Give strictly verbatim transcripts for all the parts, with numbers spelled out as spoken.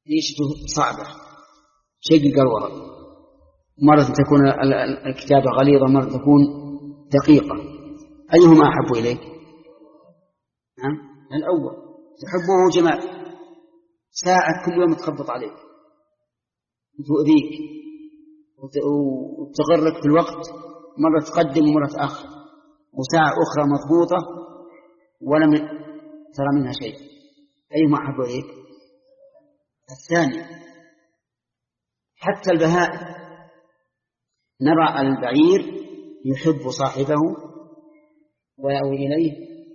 ريشته صعبة شيء قروره، مرة تكون الكتابة غليظة، مرة تكون دقيقة، أيهما أحب إليك؟ نعم الأول، تحبه جمال، ساعة كل يوم تخبط عليك وتؤذيك وتغرك في الوقت، مرة تقدم ومرة تأخر، وساعة أخرى مضبوطة ولم ترى منها شيء، أيهما أحب إليك؟ الثاني. حتى البهائم نرى البعير يحب صاحبه ويأوي إليه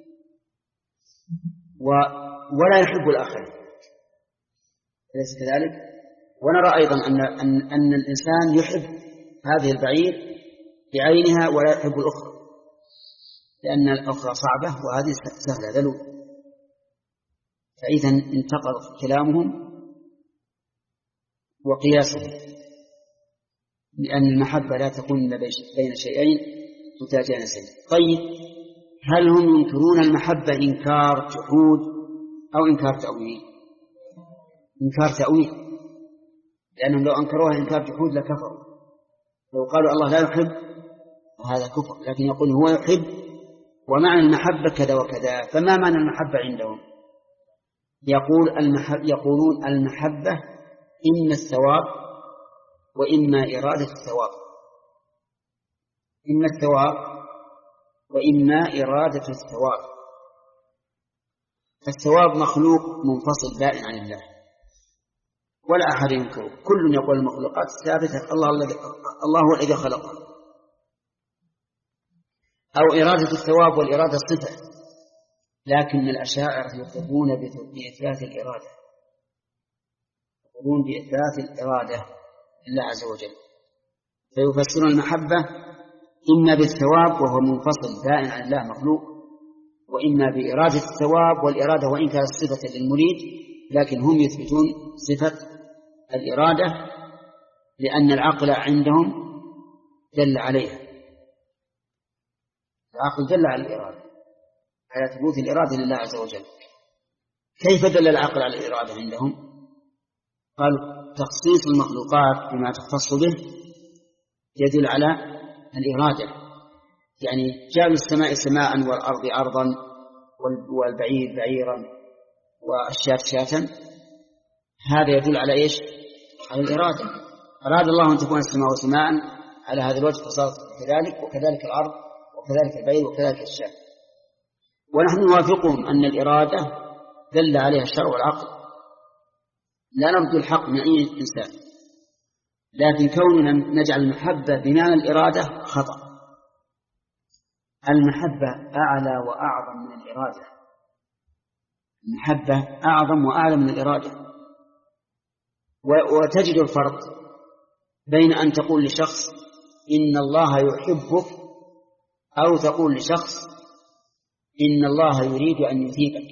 و... ولا يحب الآخر، أليس كذلك؟ ونرى أيضا أن, أن... أن الإنسان يحب هذه البعير بعينها ولا يحب الأخرى، لأن الأخرى صعبة وهذه سهلة ذلول. فإذا انتقض كلامهم وقياسهم، لأن المحبة لا تكون بين شيئين متجانسين. طيب، هل هم ينكرون المحبة إنكار جحود أو إنكار تأويل؟ إنكار تأويل، لأنهم لو أنكروها إنكار جحود لكفروا. لو قالوا الله لا يحب هذا كفر، لكن يقول هو يحب ومعنى المحبة كذا وكذا. فما معنى المحبة عندهم؟ يقول المحب يقولون المحبة إما الثواب وإما إرادة الثواب، إما الثواب وإما إرادة الثواب. الثواب مخلوق منفصل بائن عن الله ولا أحد ينكره، كل يقول المخلوقات ثابتة، الله الله هو الذي خلقها. أو إرادة الثواب والإرادة صفة، لكن الأشاعرة يقرون بإثبات الإرادة، يقرون بإثبات الإرادة لله عز وجل، فيفسرون المحبة إما بالثواب وهو منفصل بائن عن الله مخلوق، وإما بإرادة الثواب، والإرادة وإن كانت صفة للمريد لكن هم يثبتون صفة الإرادة لأن العقل عندهم دل عليها، العقل دل على الإرادة، على ثبوت الإرادة لله عز وجل. كيف دل العقل على الإرادة عندهم؟ قالوا تخصيص المخلوقات بما تختص به يدل على الإرادة، يعني جعل السماء سماء والأرض أرضا والبعير بعيرا والشاة شاة، هذا يدل على إيش؟ على الإرادة. أراد الله أن تكون السماء سماء على هذا الوجه فصارت كذلك، وكذلك الأرض وكذلك البعير وكذلك الشاة. ونحن نوافقهم أن الإرادة دل عليها الشرع والعقل، لا نرد الحق من أي إنسان، لكن كوننا نجعل المحبة بمعنى الإرادة خطأ. المحبة أعلى وأعظم من الإرادة، المحبة أعظم وأعلى من الإرادة. وتجد الفرق بين أن تقول لشخص إن الله يحبك أو تقول لشخص إن الله يريد أن يثيبك،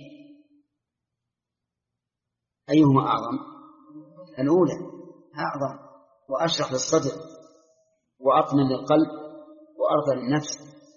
أيهما أعظم؟ الأولى أعظم وأشرح للصدر وأطمن للقلب وأرضى للنفس.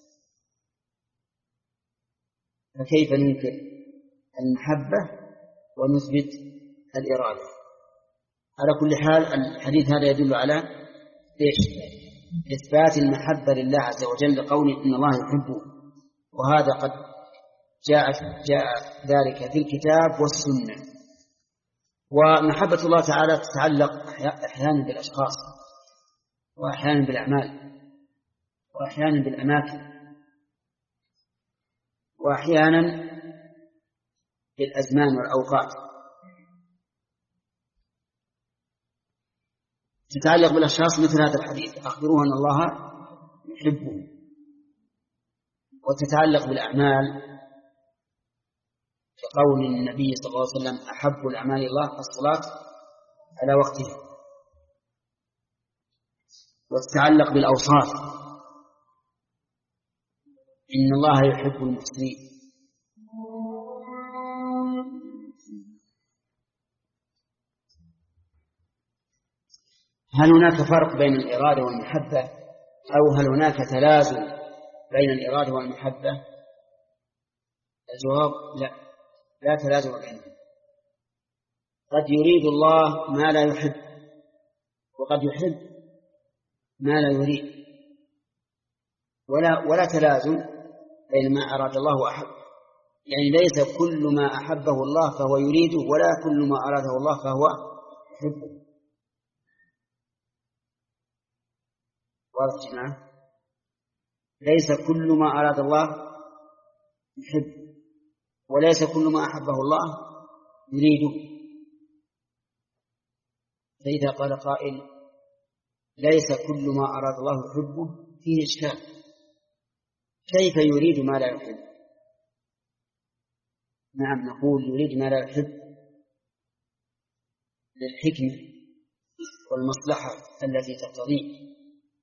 فكيف ننكر المحبة ونثبت الإرادة؟ على كل حال الحديث هذا يدل على إيش؟ إثبات المحبة لله عز وجل لقول إن الله يحبه، وهذا قد جاء, جاء ذلك في الكتاب والسنة. ومحبة الله تعالى تتعلق أحيانا بالأشخاص وأحيانا بالأعمال وأحيانا بالأماكن وأحيانا بالأزمان والأوقات. تتعلق بالأشخاص مثل هذا الحديث أخبروه أن الله يحبه، وتتعلق بالأعمال كقول النبي صلى الله عليه وسلم أحب الأعمال الله الصلاة على وقتها، وتتعلق بالأوصاف إن الله يحب المحسنين. هل هناك فرق بين الإرادة والمحبة أو هل هناك تلازم بين الإرادة والمحبة؟ الجواب لا، لا تلازم بينهم. قد يريد الله ما لا يحب، وقد يحب ما لا يريد، ولا ولا تلازم بين ما أراد الله وأحب. يعني ليس كل ما أحبه الله فهو يريده، ولا كل ما أراده الله فهو يحبه. واضح جماعة؟ ليس كل ما أراد الله يحب، وليس كل ما أحبه الله يريده. فإذا قال قائل ليس كل ما أراد الله يحبه فيه إشكال، كيف يريد ما لا يحب؟ نعم، نقول يريد ما لا يحب للحكمة والمصلحة التي تقتضيه.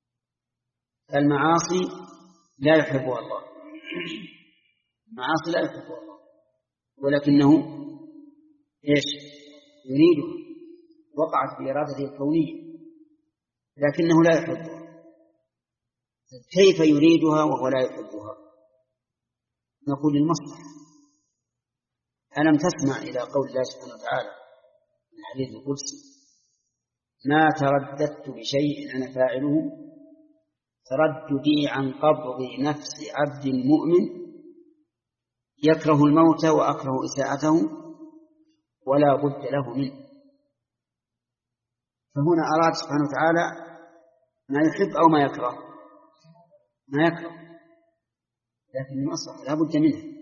المعاصي لا يحبها الله، المعاصي لا يحبها الله، ولكنه إيش يريدها، وقعت بإرادته الكونية، لكنه لا يحبها. كيف يريدها وهو لا يحبها؟ نقول المصلحة. ألم تسمع إلى قول الله سبحانه وتعالى في الحديث القدسي: ما ترددت بشيء أنا فاعله ترددي عن قبض نفس عبد مؤمن يكره الموت وأكره إساءته ولا بد له منه. فهنا أراد سبحانه وتعالى ما يحب أو ما يكره، ما يكره، لكن المصلحة لا بد منه.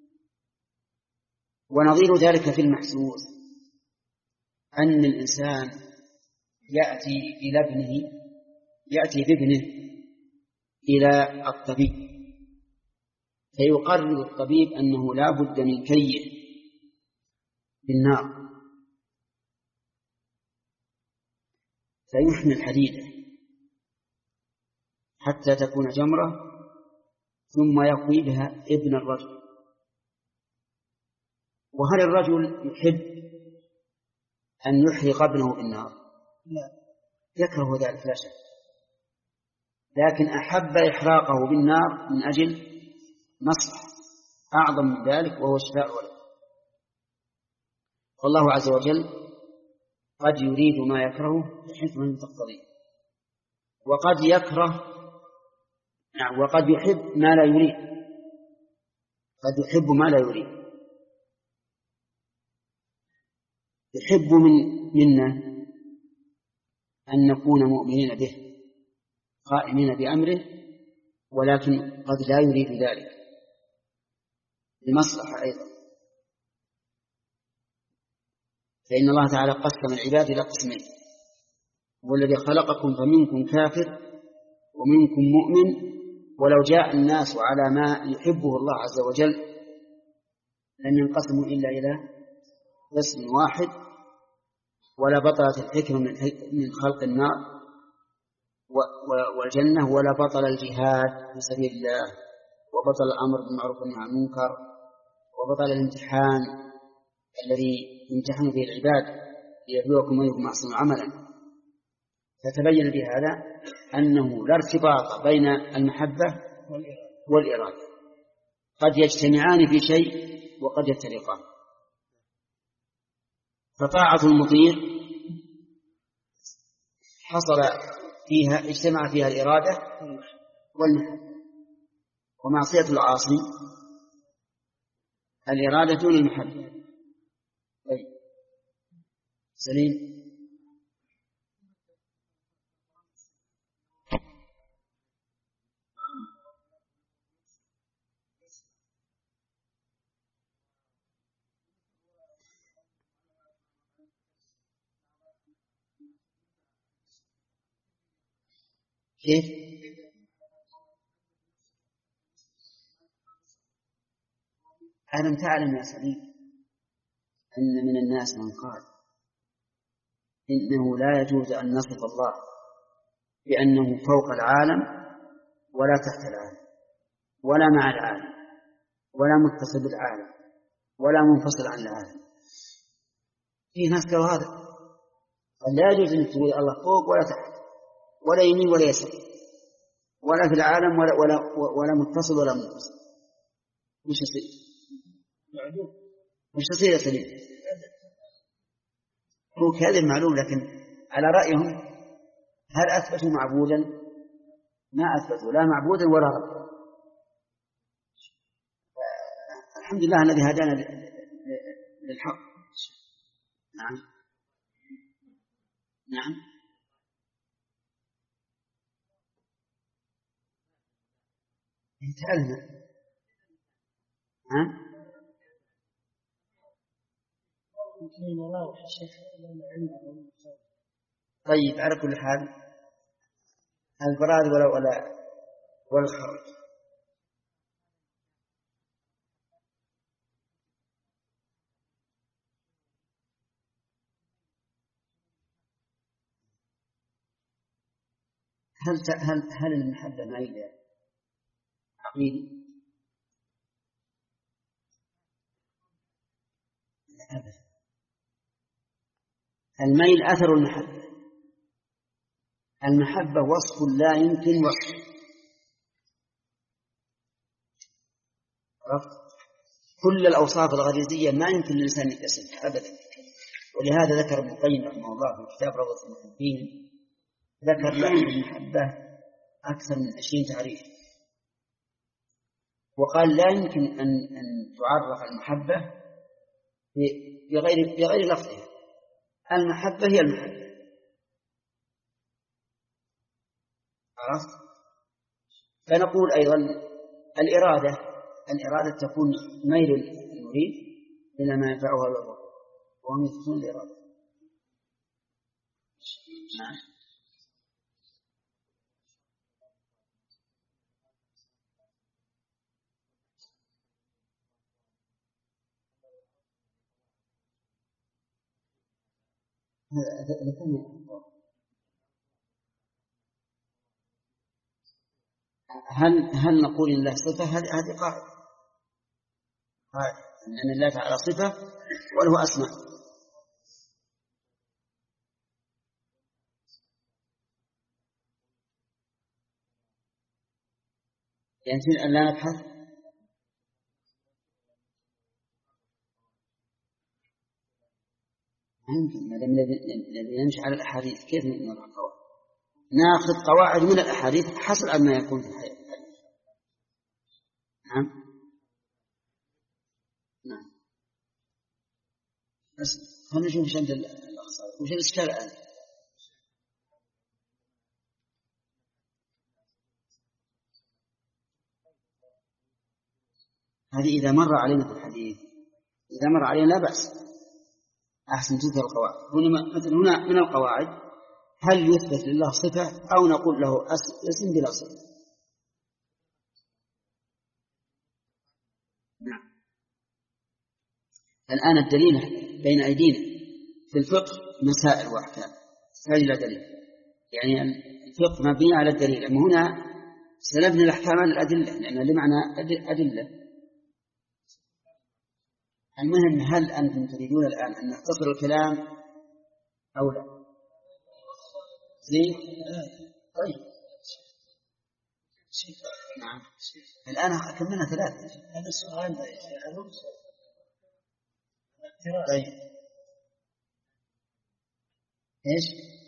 ونظير ذلك في المحسوس أن الإنسان يأتي إلى ابنه يأتي بابنه إلى الطبيب، فيقرر الطبيب أنه لا بد من كيه بالنار فيحمل حديده حتى تكون جمرة، ثم يقوي بها ابن الرجل. وهل الرجل يحب أن يحرق ابنه بالنار؟ لا، يكره ذلك لا شك، لكن أحب إحراقه بالنار من أجل مصلحة أعظم من ذلك، وهو شفاء ولد. والله عز وجل قد يريد ما يكره لحكمة تقتضيه، وقد يكره نعم وقد يحب ما لا يريد، قد يحب ما لا يريد. يحب من منا أن نكون مؤمنين به قائمين بأمره، ولكن قد لا يريد ذلك لمصلحة أيضا. فإن الله تعالى قسم العباد إلى قسمين: هو الذي خلقكم فمنكم كافر ومنكم مؤمن، ولو جاء الناس على ما يحبه الله عز وجل لن ينقسموا إلا إلى قسم واحد، ولا بطلت الحكمة من خلق النار والجنة، ولا بطل الجهاد في سبيل الله، وبطل الأمر بالمعروف والنهي عن المنكر، وبطل الامتحان الذي يمتحن به العباد ليبلوكم أيكم أحسن عملا. فتبين بهذا أنه لا ارتباط بين المحبة والإرادة، قد يجتمعان في شيء وقد يفترقان. فطاعة المطيع حصل فيها اجتمع فيها الإرادة والمحبة، ومعصية العاصي الإرادة دون المحبة. طيب سليم. كيف؟ ألم تعلم يا سليم أن من الناس من قال إنه لا يجوز أن نصف الله بأنه فوق العالم ولا تحت العالم ولا مع العالم ولا متصل بالعالم ولا منفصل عن العالم؟ في ناس قالوا هذا، قال لا يجوز أن تقول الله فوق ولا تحت ولا يمين ولا يسار ولا في العالم ولا, ولا, ولا متصل ولا منفصل. مش يصير، مش يصير يا سليم. هو كذب معلوم، لكن على رأيهم هل أثبتوا معبودا؟ ما أثبتوا لا معبودا ولا رب. الحمد لله الذي هدانا للحق. نعم نعم انتهلنا. ها طيب على كل حال البراد ولا ولا ولا الخرج. هل هل هل المحبة مائلة عقيدي؟ أبدا. الميل أثر المحبة. المحبة وصف لا يمكن وصفه. كل الأوصاف الغريزية ما يمكن للإنسان يكتسبها أبدا. ولهذا ذكر ابن القيم رحمه الله في كتاب روضة المحبين، ذكر له المحبة أكثر من عشرين تعريف، وقال لا يمكن أن أن تعرف المحبة بغير بغير لفظها. المحبة هي المحبة. عرفت؟ فنقول أيضا الإرادة الإرادة تكون ميل المريد إلى ما ينفعه ويضره، وهم يثبتون الإرادة. نعم. هل هل نقول إن له صفة؟ هذه قاعدة، أن الله تعالى صفة وله أسماء. يمكن أن لا نبحث. يمكن ما دام الذي يمشي على الأحاديث كيف نضع القواعد؟ ناخذ قواعد من الأحاديث حسب ما يكون في الحياة. نعم نعم. بس خلينا نشوف وش عند الأخصار، وش الإشكال الآن. هذه إذا مر علينا في الحديث، إذا مر علينا لا بأس، أحسن تذكر القواعد. هنا مثلا هنا من القواعد هل يثبت لله صفة أو نقول له اسم بلا صفة. نعم. الآن الدليل بين أيدينا في الفقه مسائل وأحكام تحتاج إلى دليل، يعني الفقه مبني على الدليل. أما هنا سنبني الأحكام على الأدلة، لأن لمعنى أدلة. المهم هل أنتم تريدون الآن أن نختصر الكلام أو لا؟ زين. طيب نعم. الآن كملنا ثلاثة. هذا السؤال طيب إيش؟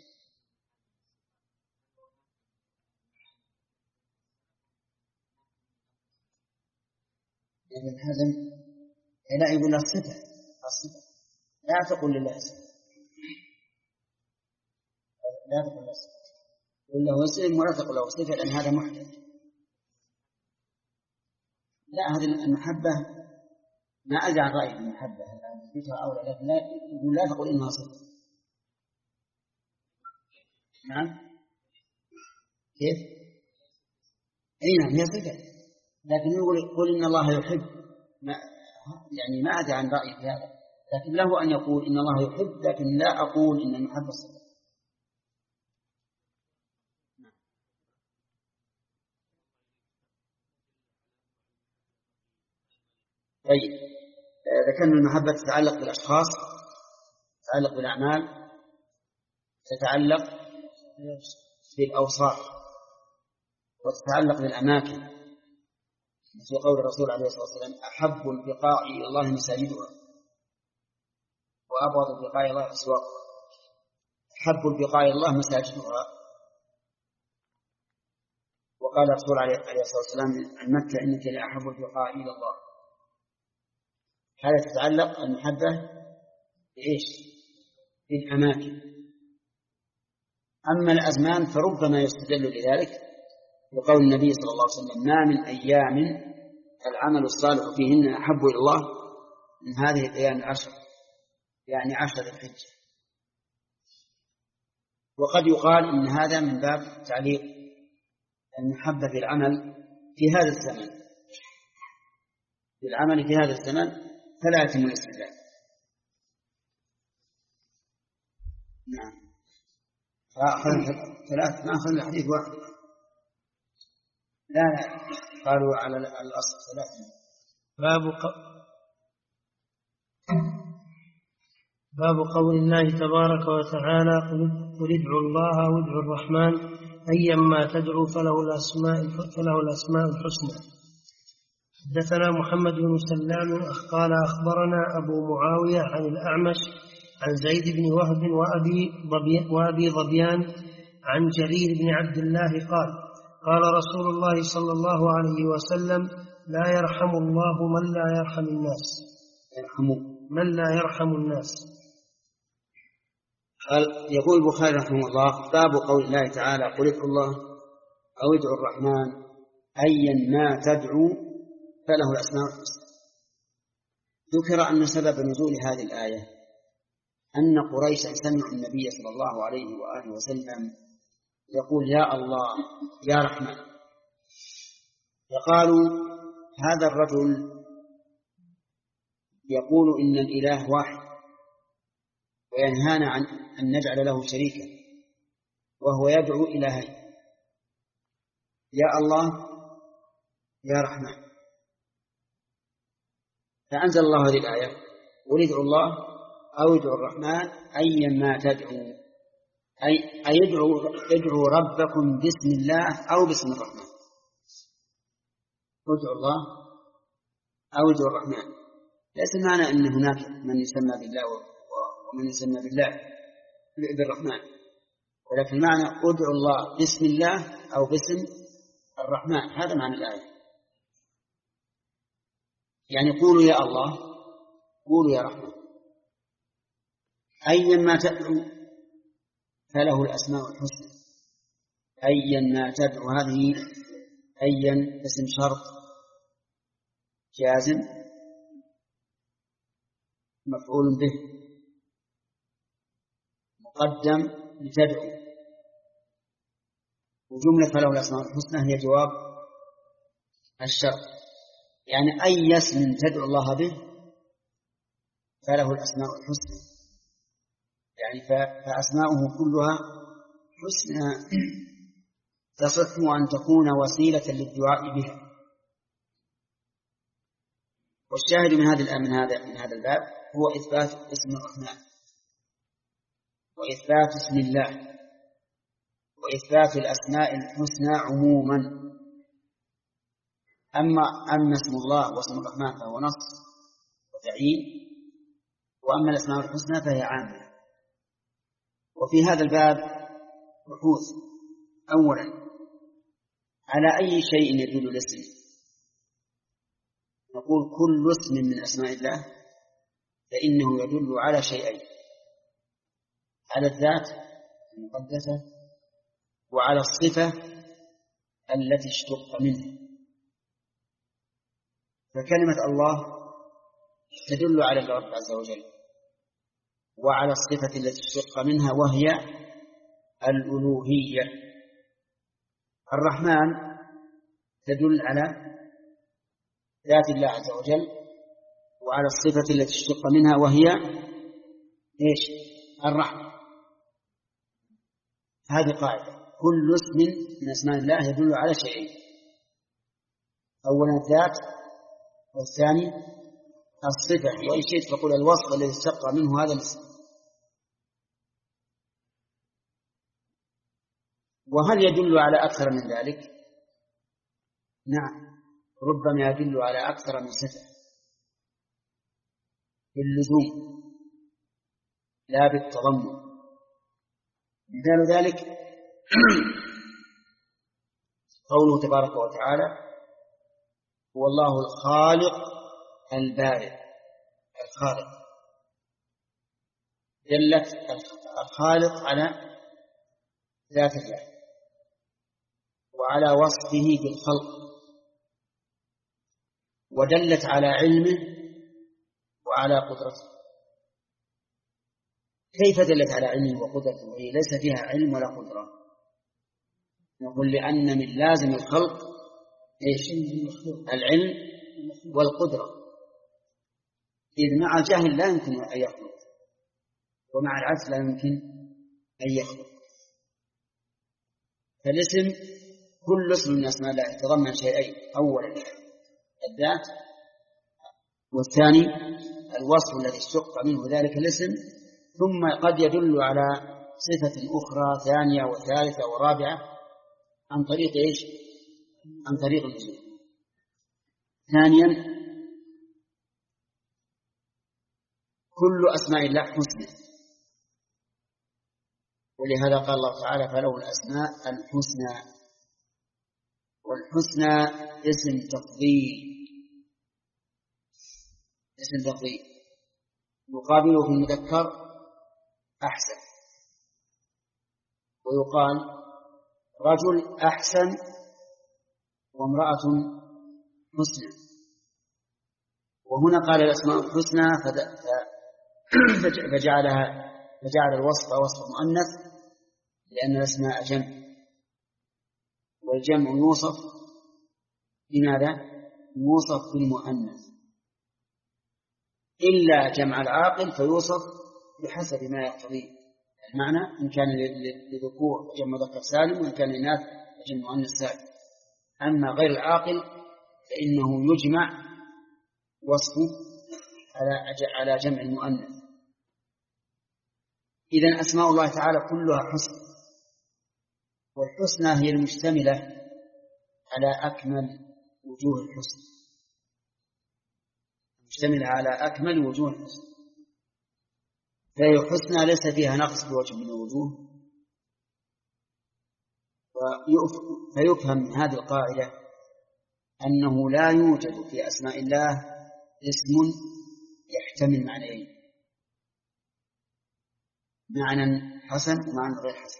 ابن حزم لا يقول له الصفة، الصفة لا تقول لله اسم، لا تقول له صفة، قل له اسم ولا تقول له صفة، لأن هذا محدث. لا، هذه المحبة ما أدري عن رأي المحبة الآن أو لا، لكن لا يقول لا تقول إنها صفة. نعم. كيف؟ أي نعم هي صفة، لكن يقول يقول إن الله يحب، ما يعني ما أدري عن رأي في هذا، لكن له أن يقول إن الله يحب، لكن لا أقول إن المحبة صفة. طيب ذكرنا المحبة تتعلق بالأشخاص، تتعلق بالأعمال، تتعلق بالأوصاف، وتتعلق بالأماكن، مثل قول الرسول عليه الصلاة والسلام أحب البقاع إلى الله مساجدها وأبغض البقاع إلى الله أسواقها. حب البقاء إلى الله مساجدها. وقال الرسول عليه الصلاة والسلام عن مكة إنك لأحب البقاء إلى الله. هذا تتعلق المحبة بإيش؟ بالأماكن. أما الأزمان فربما يستدل لذلك بقول النبي صلى الله عليه وسلم ما من أيام العمل الصالح فيهن أحب إلى الله من هذه الأيام العشر، يعني عشر ذي الحجة. وقد يقال إن هذا من باب تعليق المحبة في العمل في هذا الزمن، في العمل في هذا الزمن فلا يتم الاستدلال. نعم. فأخذ ثلاث، ما أخذ الحديث واحد. لا لا قالوا على الأصل ثلاثة. باب ق... باب قول الله تبارك وتعالى قل ادعوا الله أو ادعوا الرحمن أيما تدعوا فله الأسماء فله الأسماء الحسنى. حدثنا محمد بن سلام قال أخبرنا أبو معاوية عن الأعمش عن زيد بن وهب وأبي, ضبي وأبي ظبيان عن جرير بن عبد الله قال قال رسول الله صلى الله عليه وسلم لا يرحم الله من لا يرحم الناس يرحم من لا يرحم الناس. يقول البخاري رحمه الله باب قول الله تعالى قل ادعوا الله أو ادعوا الرحمن أيا ما تدعو فله الأسماء الحسنى. ذكر أن سبب نزول هذه الآية أن قريشا سمعوا النبي صلى الله عليه وآله وسلم يقول يا الله يا رحمن، فقالوا هذا الرجل يقول إن الإله واحد وينهانا عن أن نجعل له شريكا وهو يدعو إلهين، يا الله يا رحمن. فأنزل الله هذه الآية قل ادعوا الله أو ادعوا الرحمن أيا ما تدعو، أي أيدعوا ادعوا ربكم باسم الله أو باسم الرحمن. ادعوا الله أو ادعوا الرحمن، ليس معنى أن هناك من يسمى بالله ومن يسمى بالله بالرحمن، ولكن معنى ادعوا الله باسم الله أو باسم الرحمن، هذا معنى الآية. يعني قولوا يا الله قولوا يا رحمن أيا ما تدعو فله الأسماء الحسنى. أيا ما تدعو هذه أيا اسم شرط جازم مفعول به مقدم لتدعو، وجملة فله الأسماء الحسنى هي جواب الشرط، يعني أي اسم تدعو الله به فله الأسماء الحسنى، يعني فأسماؤه كلها حسنى تصح أن تكون وسيلة للدعاء بها. والشاهد من هذا من هذا من هذا الباب هو إثبات اسم الرحمن وإثبات اسم الله وإثبات الأسماء الحسنى عموما. أما أما اسم الله واسم الرحمن فهو نص وتعيين، وأما الأسماء الحسنى فهي عامة. وفي هذا الباب بحوث. أولا على أي شيء يدل الاسم؟ نقول كل اسم من أسماء الله فإنه يدل على شيئين: على الذات المقدسة وعلى الصفة التي اشتق منها. فكلمة الله تدل على الرب عز وجل وعلى الصفة التي اشتق منها وهي الألوهية. الرحمن تدل على ذات الله عز وجل وعلى الصفة التي اشتق منها وهي إيش؟ الرحمة. هذه قاعدة: كل اسم من أسماء الله يدل على شيئين: أولا الذات، والثاني الصفة، وإن شئت فقل الوصف الذي اشتق منه هذا الاسم. وهل يدل على أكثر من ذلك؟ نعم، ربما يدل على أكثر من صفة باللزوم لا بالتضمن. مثال ذلك قوله تبارك وتعالى هو الله الخالق البارئ. الخالق دلت الخالق على ذات الله وعلى وصفه بالخلق، ودلت على علمه وعلى قدرته. كيف دلت على علمه وقدرته وهي ليس فيها علم ولا قدرة؟ نقول لأن من لازم الخلق إيش؟ العلم والقدرة، إذ مع الجهل لا يمكن أن يخلق، ومع العجز لا يمكن أن يخلق. فالاسم كل اسم من أسماء الله يتضمن شيئين: أولا الذات، والثاني الوصف الذي اشتق منه ذلك الاسم، ثم قد يدل على صفة أخرى ثانية وثالثة ورابعة عن طريق إيش؟ عن طريق النزول. ثانيا كل أسماء الله حسنى، ولهذا قال الله تعالى فله الأسماء الحسنى. والحسنى اسم تفضيل، اسم تفضيل يقابله في المذكر أحسن، ويقال رجل أحسن وامرأة حسنى. وهنا قال الأسماء الحسنى فجعلها فجعل الوصف وصف مؤنث لأن الأسماء جمع، والجمع يوصف بماذا؟ يوصف بالمؤنث، إلا جمع العاقل فيوصف بحسب ما يقتضيه المعنى، إن كان لذكور جمع مذكر سالم، وإن كان لإناث جمع مؤنث سالم. أما غير العاقل فإنه يجمع وصفه على جمع المؤنث. إذن أسماء الله تعالى كلها حسن، والحسنى هي المشتملة على أكمل وجوه الحسن، مشتملة على أكمل وجوه الحسن، فهي حسنى ليس فيها نقص بوجه من الوجوه. فيفهم من هذه القاعدة أنه لا يوجد في أسماء الله اسم يحتمل معنيين: معنى حسن ومعنى غير حسن.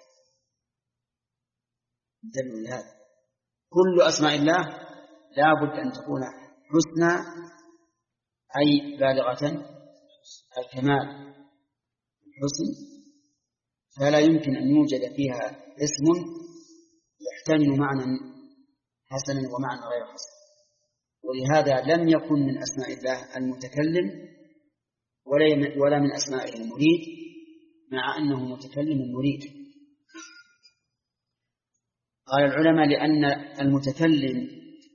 انتبهوا لهذا، كل أسماء الله لا بد أن تكون حسنى أي بالغة الكمال الحسن، فلا يمكن أن يوجد فيها اسم يحتمل معنى حسنا ومعنى غير حسن. ولهذا لم يكن من أسماء الله المتكلم ولا من أسمائه المريد، مع أنه متكلم مريد. قال العلماء لأن المتكلم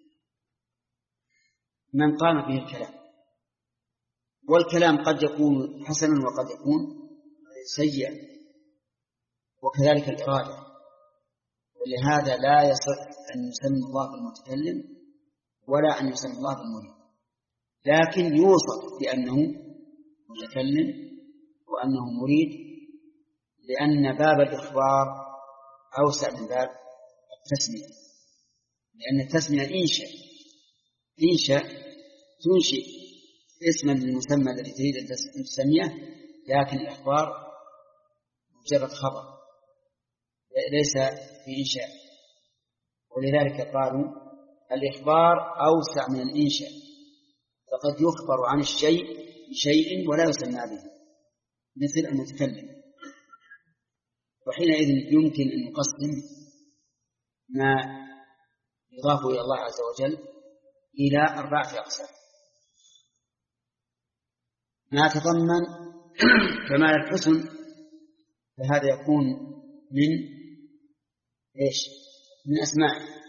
من قام به الكلام، والكلام قد يكون حسنا وقد يكون سيئا، وكذلك الإرادة. ولهذا لا يصح أن يسمى الله بالمتكلم ولا أن يسمى الله بالمريد، لكن يوصف بأنه متكلم وأنه مريد، لأن باب الإخبار أوسع من باب التسمية، لأن التسمية إنشاء إنشاء تنشئ اسما للمسمى الذي تريد أن تسميه، لكن الإخبار مجرد خبر ليس في إنشاء. ولذلك قالوا الإخبار أوسع من الإنشاء، فقد يخبر عن الشيء بشيء ولا يسمى به مثل المتكلم. وحينئذ يمكن أن نقسم ما يضاف إلى الله عز وجل إلى أربعة أقسام: ما تضمن كمال الحسن فهذا يكون من إيش؟ من أسماء.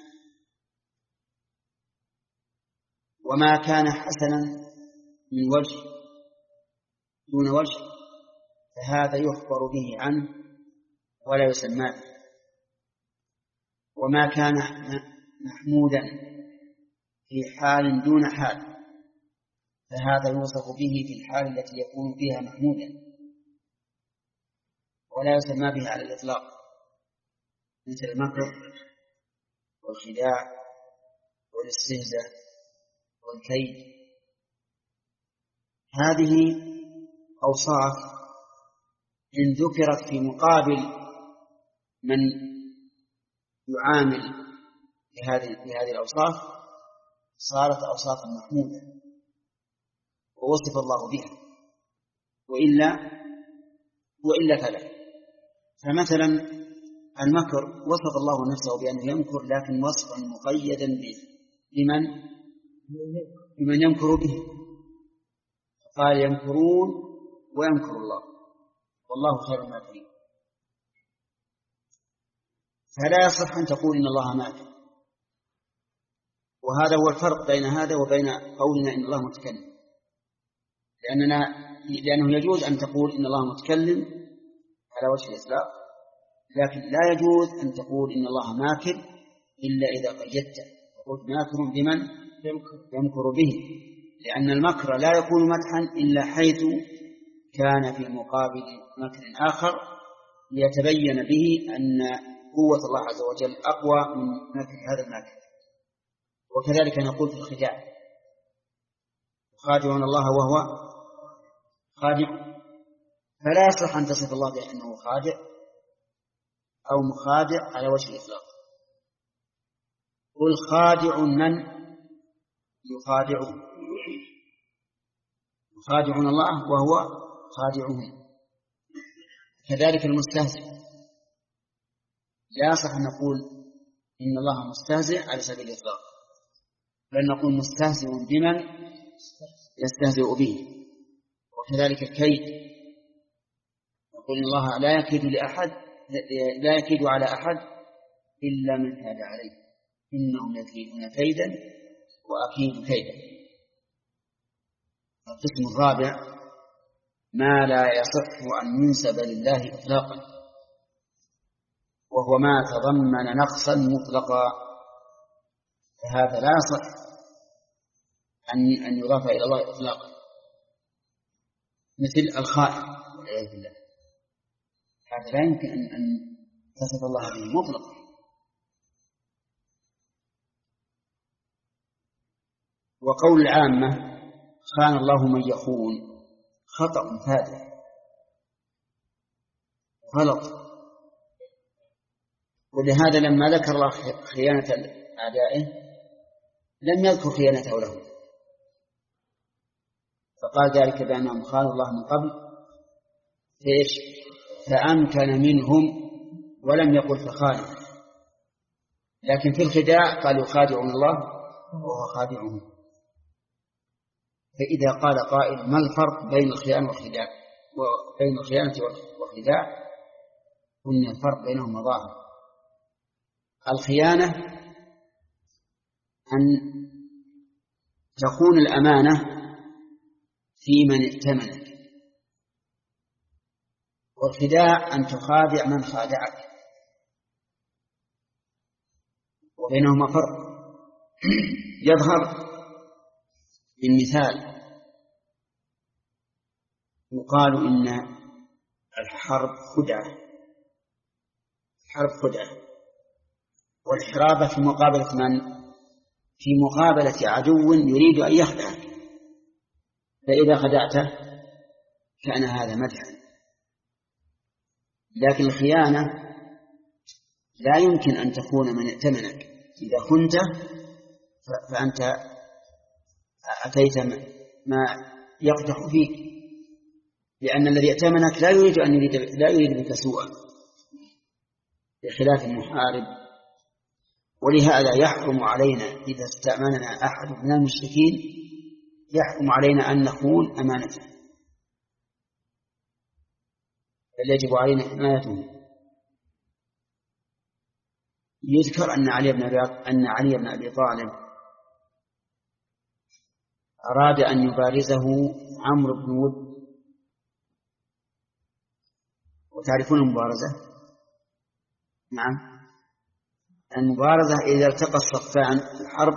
وما كان حسنا من وجه دون وجه فهذا يخبر به عنه ولا يسمى به. وما كان محمودا في حال دون حال فهذا يوصف به في الحال التي يكون فيها محمودا. ولا يسمى به على الإطلاق، مثل المكر والخداع والاستهزاء والكيد. هذه أوصاف إن ذكرت في مقابل من يعامل بهذه بهذه الأوصاف صارت أوصافا محمودة ووصف الله بها، وإلا وإلا فلا. فمثلا المكر وصف الله نفسه بأنه يمكر، لكن وصفا مقيدا به لمن لمن يمكر به، قال يمكرون ويمكر الله والله خير الماكرين. فلا يصح أن تقول إن الله ماكر، وهذا هو الفرق بين هذا وبين قولنا إن الله متكلم، لأننا لأنه يجوز أن تقول إن الله متكلم على وجه الإطلاق، لكن لا يجوز أن تقول إن الله ماكر إلا إذا قيدت وقلت ماكر بمن يمكر به، لأن المكر لا يكون مدحا إلا حيث كان في مقابل مكر آخر ليتبين به أن قوة الله عز وجل أقوى من مكر هذا الماكر. وكذلك نقول في الخداع: يخادعون الله وهو خادع. فلا يصح أن تصف الله بأنه خادع أو مخادع على وجه الإطلاق. قل خادع من يخادعون، يخادعون الله وهو خادعهم. كذلك المستهزئ لا يصح أن نقول إن الله مستهزئ على سبيل الإطلاق، بل نقول مستهزئ بمن يستهزئ به. وكذلك الكيد، نقول إن الله لا يكيد لأحد لا يكيد على أحد إلا من كاد عليه، إنهم يكيدون كيدا وأكيد كيدا. القسم الرابع ما لا يصح أن ينسب لله إطلاقا، وهو ما تضمن نقصا مطلقا، فهذا لا يصح أن أن يضاف إلى الله إطلاقا، مثل الخائن والعياذ بالله، هذا لا يمكن أن أن تصف الله به مطلقا. وقول العامة خان الله من يخون خطأ فادح غلط، ولهذا لما ذكر الله خيانة أعدائه لم يذكر خيانته له، فقال ذلك بأنهم خانوا الله من قبل فإيش فأمكن منهم، ولم يقل فخانوا. لكن في الخداع قال يخادعون الله وهو خادعهم. فإذا قال قائل ما الفرق بين الخيانة والخداع وبين الخيانة والخداع، قلنا الفرق بينهما ظاهر. الخيانة أن تكون الأمانة في من ائتمنك، والخداع أن تخادع من خادعك، وبينهما فرق يظهر بالمثال. يقال إن الحرب خدعة، الحرب خدعة، والحرابة في مقابلة من؟ في مقابلة عدو يريد أن يخدعك، فإذا خدعته كان هذا مدحا. لكن الخيانة لا يمكن أن تكون من ائتمنك، إذا كنت فأنت أتيت ما يقدح فيك، لأن الذي ائتمنك لا يريد أن يريد لا يريد بك سوءا، بخلاف المحارب. ولهذا يحرم علينا إذا استأمننا أحد من المشركين يحرم علينا أن نخون أمانته، بل يجب علينا حمايته. يذكر أن علي بن أبي أن علي بن أبي طالب أراد أن يبارزه عمرو بن ود، وتعرفون المبارزة؟ نعم، المبارزة إذا التقى الصفان في الحرب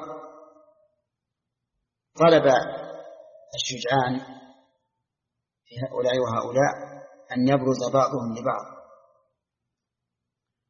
طلب الشجعان في هؤلاء وهؤلاء أن يبرز بعضهم لبعض،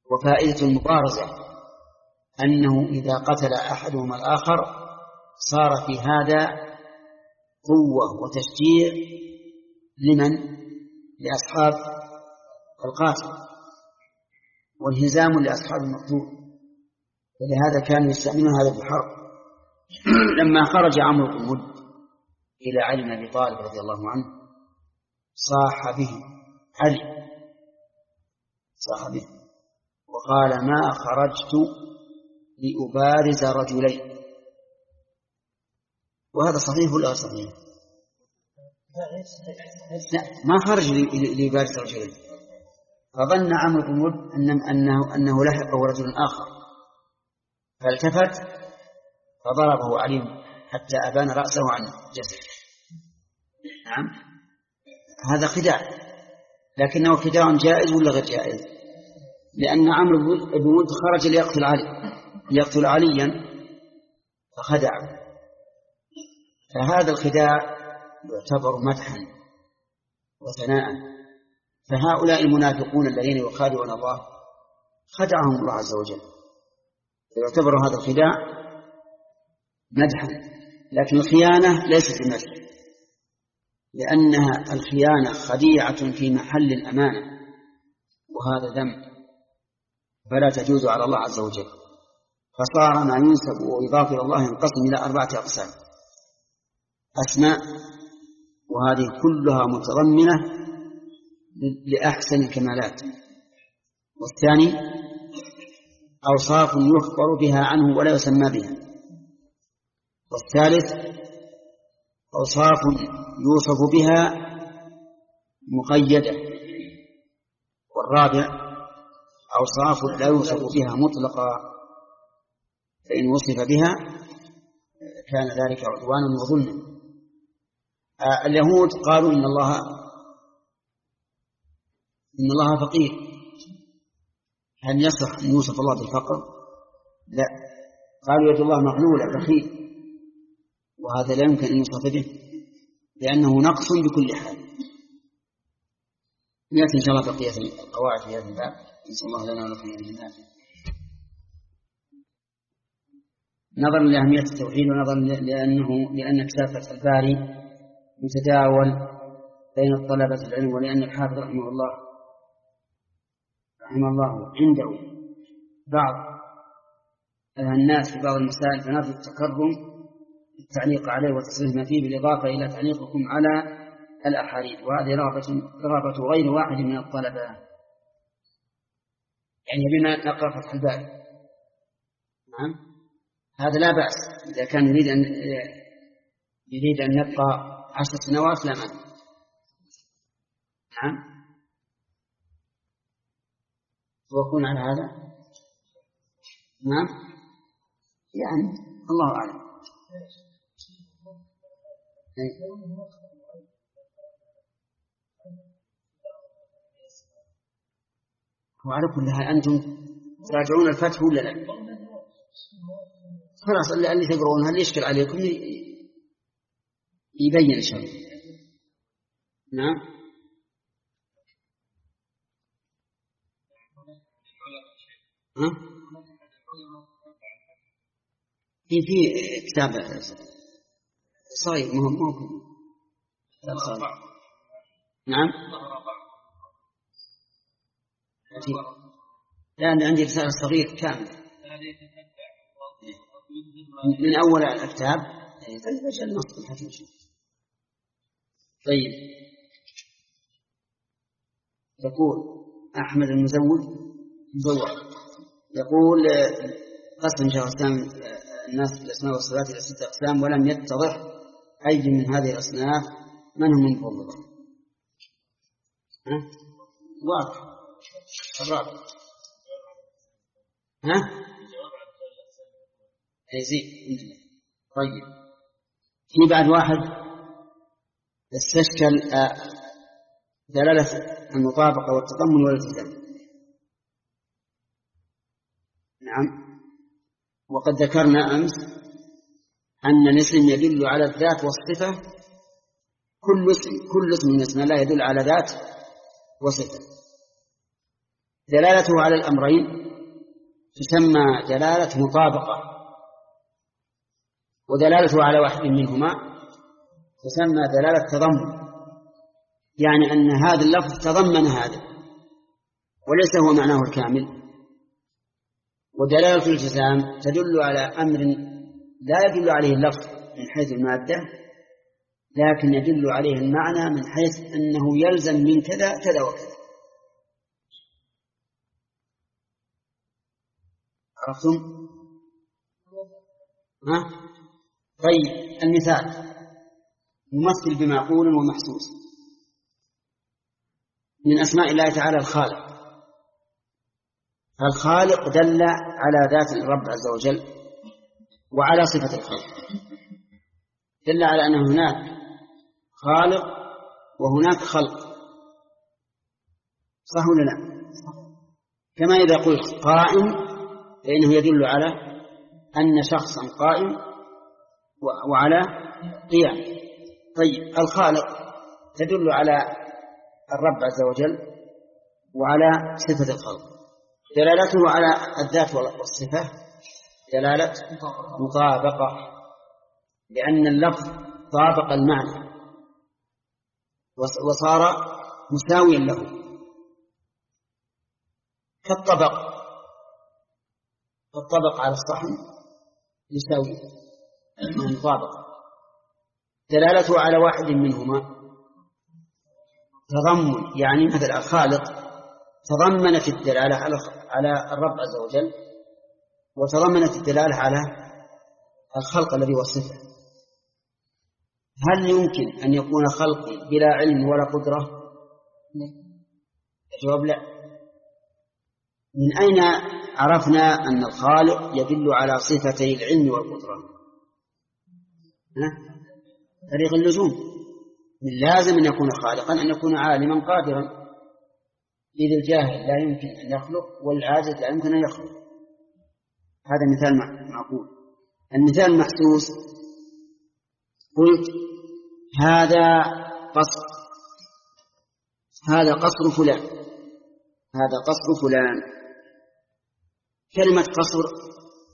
وفائدة المبارزة أنه إذا قتل أحدهما الآخر صار في هذا قوة وتشجيع لمن؟ لأصحاب القاتل، وانهزام لأصحاب المقتول. ولهذا كانوا يستعملون هذا في الحرب. لما خرج عمرو بن مد إلى علي بن أبي طالب رضي الله عنه صاح به علي، صاح به وقال: ما خرجت لأبارز رجلين. وهذا صحيح ولا صحيح؟ لا، ما خرج ليبارز رجلين. فظن عمرو بن مد أنه, أنه لحقه رجل آخر، فالتفت فضربه علي حتى أبان رأسه عن جسده. نعم، هذا خداع، لكنه خداع جائز ولا غير جائز؟ لأن عمرو بن مد خرج ليقتل علي ليقتل عليا فخدعه، فهذا الخداع يعتبر مدحا وثناء. فهؤلاء المنافقون الذين يخادعون الله خدعهم الله عز وجل، يعتبر هذا الخداع مدحا. لكن الخيانة ليست بمدح، لأنها الخيانة خديعة في محل الأمانة، وهذا ذنب فلا تجوز على الله عز وجل. فصار ما ينسب ويضاف إلى الله ينقسم إلى أربعة أقسام: أسماء، وهذه كلها متضمنة لأحسن الكمالات. والثاني أوصاف يخبر بها عنه ولا يسمى بها. والثالث أوصاف يوصف بها مقيدة. والرابع أوصاف لا يوصف بها مطلقا، فإن وصف بها كان ذلك عدوانا وظلما. آه اليهود قالوا إن الله إن الله فقير. هل يصح أن يوصف الله بالفقر؟ لا، قالوا يد الله مغلولة بخيل، وهذا لا يمكن أن يوصف به لأنه نقص بكل حال. يأتي إن شاء الله بقية القواعد في هذا الباب. نسأل الله لنا ولكم من النافع. نظرا لأهمية التوحيد، ونظرا لأنه لأن كتاب فتح الباري متداول بين الطلبة العلم، ولأن الحافظ رحمه الله رحمه الله عنده بعض الناس في بعض المسائل، فنرجو التكرم التعليق عليه وتصريح ما فيه، بالإضافة إلى تعليقكم على الأحاديث. وهذه رغبة غير واحد من الطلبة، يعني بما نقرأ فتح الباري. نعم، هذا لا بأس إذا كان يريد أن يريد أن يبقى عشر سنوات لا مانع. نعم، توقفون على هذا. نعم، يعني الله أعلم. وعلى كل حال أنتم تراجعون الفتح ولا لا؟ خلاص، اللي تقرؤون هل يشكل عليكم يبين إن شاء الله. نعم، ها؟ في في كتاب صغير مهم ممكن. نعم، لأن عندي رسالة صغير كامل من أول الكتاب. طيب، يقول أحمد المزود مزور يقول قسم شيخ الإسلام الناس بالأسماء والصفات إلى ستة أقسام، ولم يتضح أي من هذه الأصناف من هم المفوضة. ها؟ واضح الرابع. ها؟ أي زين. طيب، في بعد واحد استشكل دلالة المطابقة والتضمن والالتزام. نعم، وقد ذكرنا أمس أن الاسم يدل على الذات والصفة. كل اسم كل اسم من اسم الله يدل على ذات وصفة. دلالته على الأمرين تسمى دلالة مطابقة، ودلالته على واحد منهما تسمى دلالة تضمن، يعني أن هذا اللفظ تضمن هذا وليس هو معناه الكامل. ودلالة الالتزام تدل على أمر لا يدل عليه اللفظ من حيث المادة، لكن يدل عليه المعنى من حيث أنه يلزم من كذا كذا وكذا. عرفتم؟ ها؟ طيب، المثال يمثل بمعقول ومحسوس. من أسماء الله تعالى الخالق. الخالق دل على ذات الرب عز وجل وعلى صفة الخلق، دل على أن هناك خالق وهناك خلق، صح ولا لا؟ كما إذا قلت قائم فإنه يدل على أن شخصا قائم وعلى قيام. طيب، الخالق تدل على الرب عز وجل وعلى صفة الخلق. دلالته على الذات والصفة دلالة مطابقة، لأن اللفظ طابق المعنى وصار مساويا له كالطبق، فالطبق على الصحن يساوي مطابقة. دلالته على واحد منهما تضمن، يعني مثل الخالق تضمنت الدلالة على الرب عز وجل وتضمنت الدلالة على الخلق الذي وصفه. هل يمكن أن يكون خلق بلا علم ولا قدرة؟ الجواب لا. من أين عرفنا أن الخالق يدل على صفتي العلم والقدرة؟ طريق اللزوم. من لازم أن يكون خالقا أن يكون عالما قادرا، إذ الجاهل لا يمكن أن يخلق والعاجز لا يمكن أن يخلق. هذا مثال معقول. المثال المحسوس قلت هذا قصر، هذا قصر فلان، هذا قصر فلان. كلمة قصر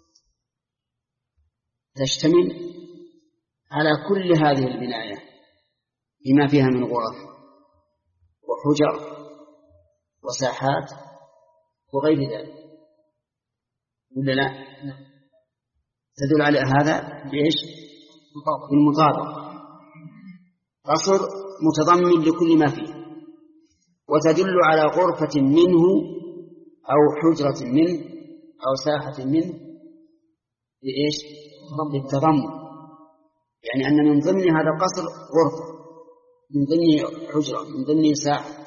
تشتمل على كل هذه البناية بما فيها من غرف وحجر وساحات وغير ذلك، ولا لا؟ تدل على هذا بإيش؟ بالمطابقة. قصر متضمن لكل ما فيه، وتدل على غرفة منه أو حجرة منه أو ساحة منه بإيش؟ بالتضمن، يعني أن من ضمن هذا القصر غرفة، من ضمن حجرة، من ضمن ساحة،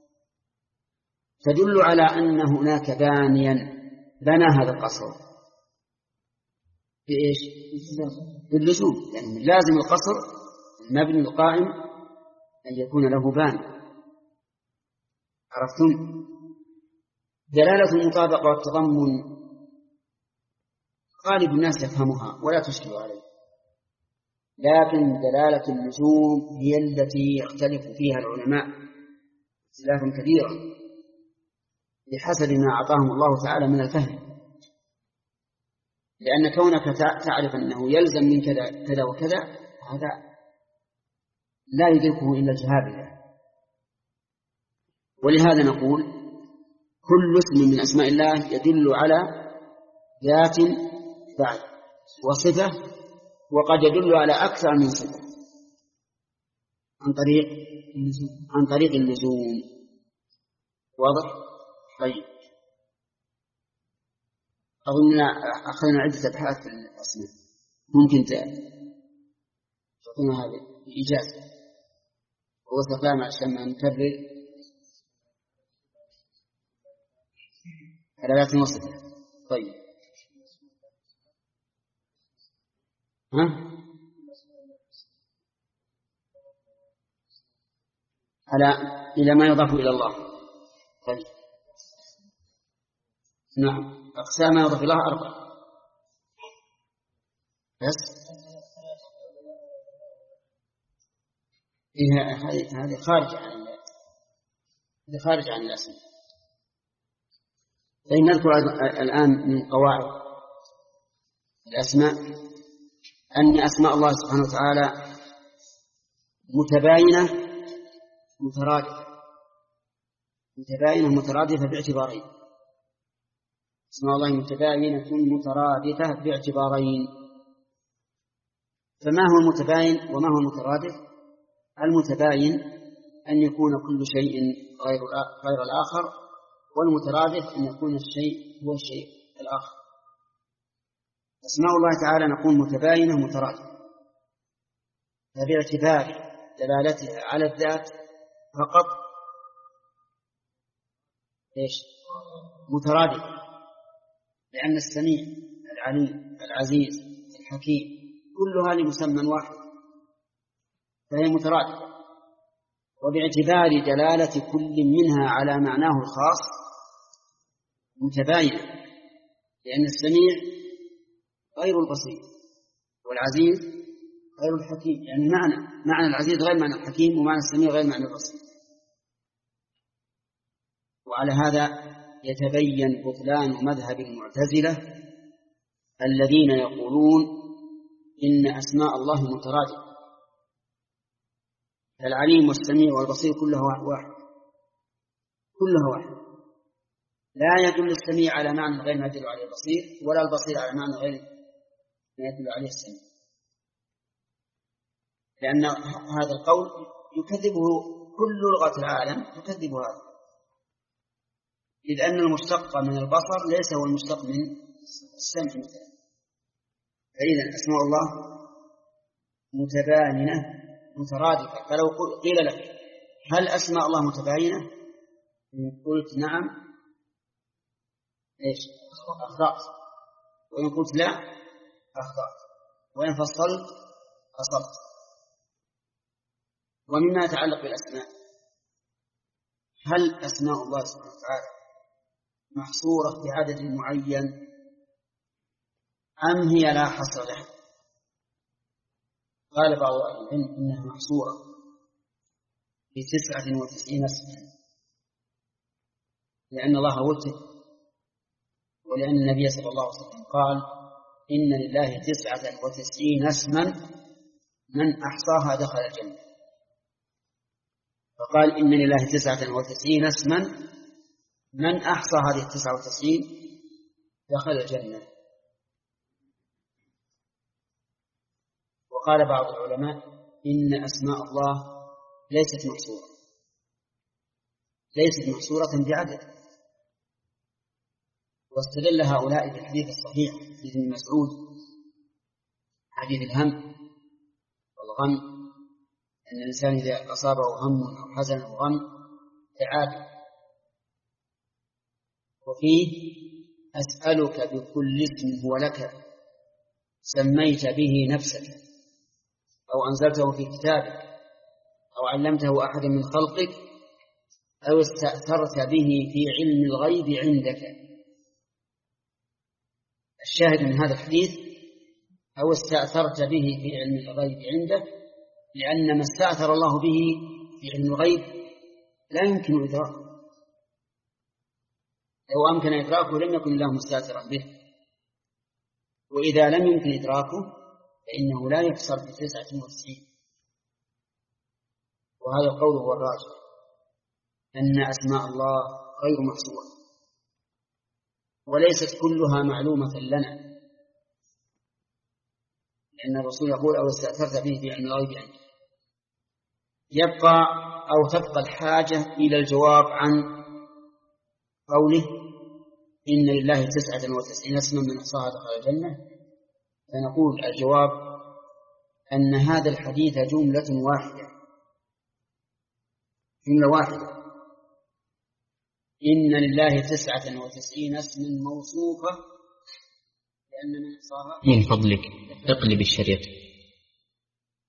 تدل على أن هناك بانيا بنى هذا القصر بإيش؟ باللزوم، يعني لازم القصر المبني القائم أن يكون له بان. عرفتم؟ دلالة المطابقة والتضمن غالب الناس يفهمها ولا تشكل عليه، لكن دلالة اللزوم هي التي يختلف فيها العلماء اختلافا كثيرا بحسب ما أعطاهم الله تعالى من الفهم. لأن كونك تعرف أنه يلزم من كذا كذا وكذا هذا لا يدركه إلا الجهابذة. ولهذا نقول كل اسم من أسماء الله يدل على ذات بعد وصفة، وقد يدل على أكثر من صفة عن طريق عن طريق اللزوم. واضح؟ طيب، أظننا أخذنا عدة أبحاث في الأسماء، ممكن تعطينا هذه إجازة واستخدام عشان ما نكرر دلالات وصفة. طيب، ها؟ على إلى ما يضاف إلى الله. طيب، نعم، أقسام ما يضاف إلى الله أربعة بس. إيه هذه هذه خارج عن هذه خارج عن الأسماء. فإن نذكر الآن من قواعد الأسماء أن أسماء الله سبحانه وتعالى متباينة مترادفة متباينة مترادفة باعتبارين. أسماء الله متباينة مترادفة باعتبارين. فما هو المتباين وما هو المترادف؟ المتباين أن يكون كل شيء غير غير الآخر، والمترادف أن يكون الشيء هو الشيء الآخر. أسماء الله تعالى نقول متباينة مترادفة، فباعتبار دلالتها على الذات فقط إيش؟ مترادفة، لأن السميع العليم العزيز الحكيم كلها لمسمى واحد فهي مترادفة. وباعتبار دلالة كل منها على معناه الخاص متباينة، لأن السميع غير البصير والعزيز غير الحكيم، يعني معنى معنى العزيز غير معنى الحكيم، ومعنى السميع غير معنى البصير. وعلى هذا يتبين بطلان مذهب المعتزلة الذين يقولون إن أسماء الله مترادفة، العليم والسميع والبصير كلها واحد كلها واحد، لا يدل السميع على معنى غير ما يدل عليه البصير، ولا البصير على معنى غير ما يدل عليه السميع، لأن هذا القول يكذبه كل لغة العالم تكذب هذا، إذ أن المشتق من البصر ليس هو المشتق من السمع مثلا. فإذا أسماء الله متباينة مترادفة. فلو قيل لك هل أسماء الله متباينة؟ قلت نعم إيش؟ أخطأت. وإن قلت لا أخطأت. وإن فصلت أصبت. ومما يتعلق بالأسماء، هل أسماء الله سبحانه وتعالى محصورة بعدد معين أم هي لا حصر لها؟ قال بعض أهل العلم إنها محصورة في تسعة وتسعين اسما، لأن الله وتر، ولأن النبي صلى الله عليه وسلم قال إن لله تسعة وتسعين اسما من أحصاها دخل الجنة. فقال إن لله تسعة وتسعين اسما من أحصى هذه التسعة وتسعين دخل الجنة. وقال بعض العلماء إن أسماء الله ليست محصورة ليست محصورة بعدد، واستدل هؤلاء بالحديث الصحيح في ابن مسعود حديث الهم والغم، أن الإنسان إذا أصابه هم أو حزن أو غم تعالى. وفيه أسألك بكل اسم هو لك سميت به نفسك أو أنزلته في كتابك أو علمته أحد من خلقك أو استأثرت به في علم الغيب عندك. الشاهد من هذا الحديث أو استأثرت به في علم الغيب عندك، لأن ما استأثر الله به في علم الغيب لا يمكن إدراكه، لو أمكن إدراكه لم يكن الله مستأثرا به، وإذا لم يمكن إدراكه فإنه لا يحصر بتسعة وتسعين. وهذا القول هو الراجح، أن أسماء الله غير محصورة، وليست كلها معلومة لنا، لأن الرسول يقول أو استأثرت به في علم الغيب عنك. يبقى أو تبقى الحاجة إلى الجواب عن قوله إن لله تسعة وتسعين اسما من أحصاها دخل الجنة. فنقول الجواب أن هذا الحديث جملة واحدة جملة واحدة إن لله تسعة وتسعين اسما موصوفة، لأن من أحصاها. من فضلك اقلب الشريط.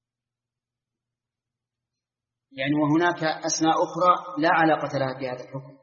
يعني وهناك أسماء أخرى لا علاقة لها بهذا الحكم،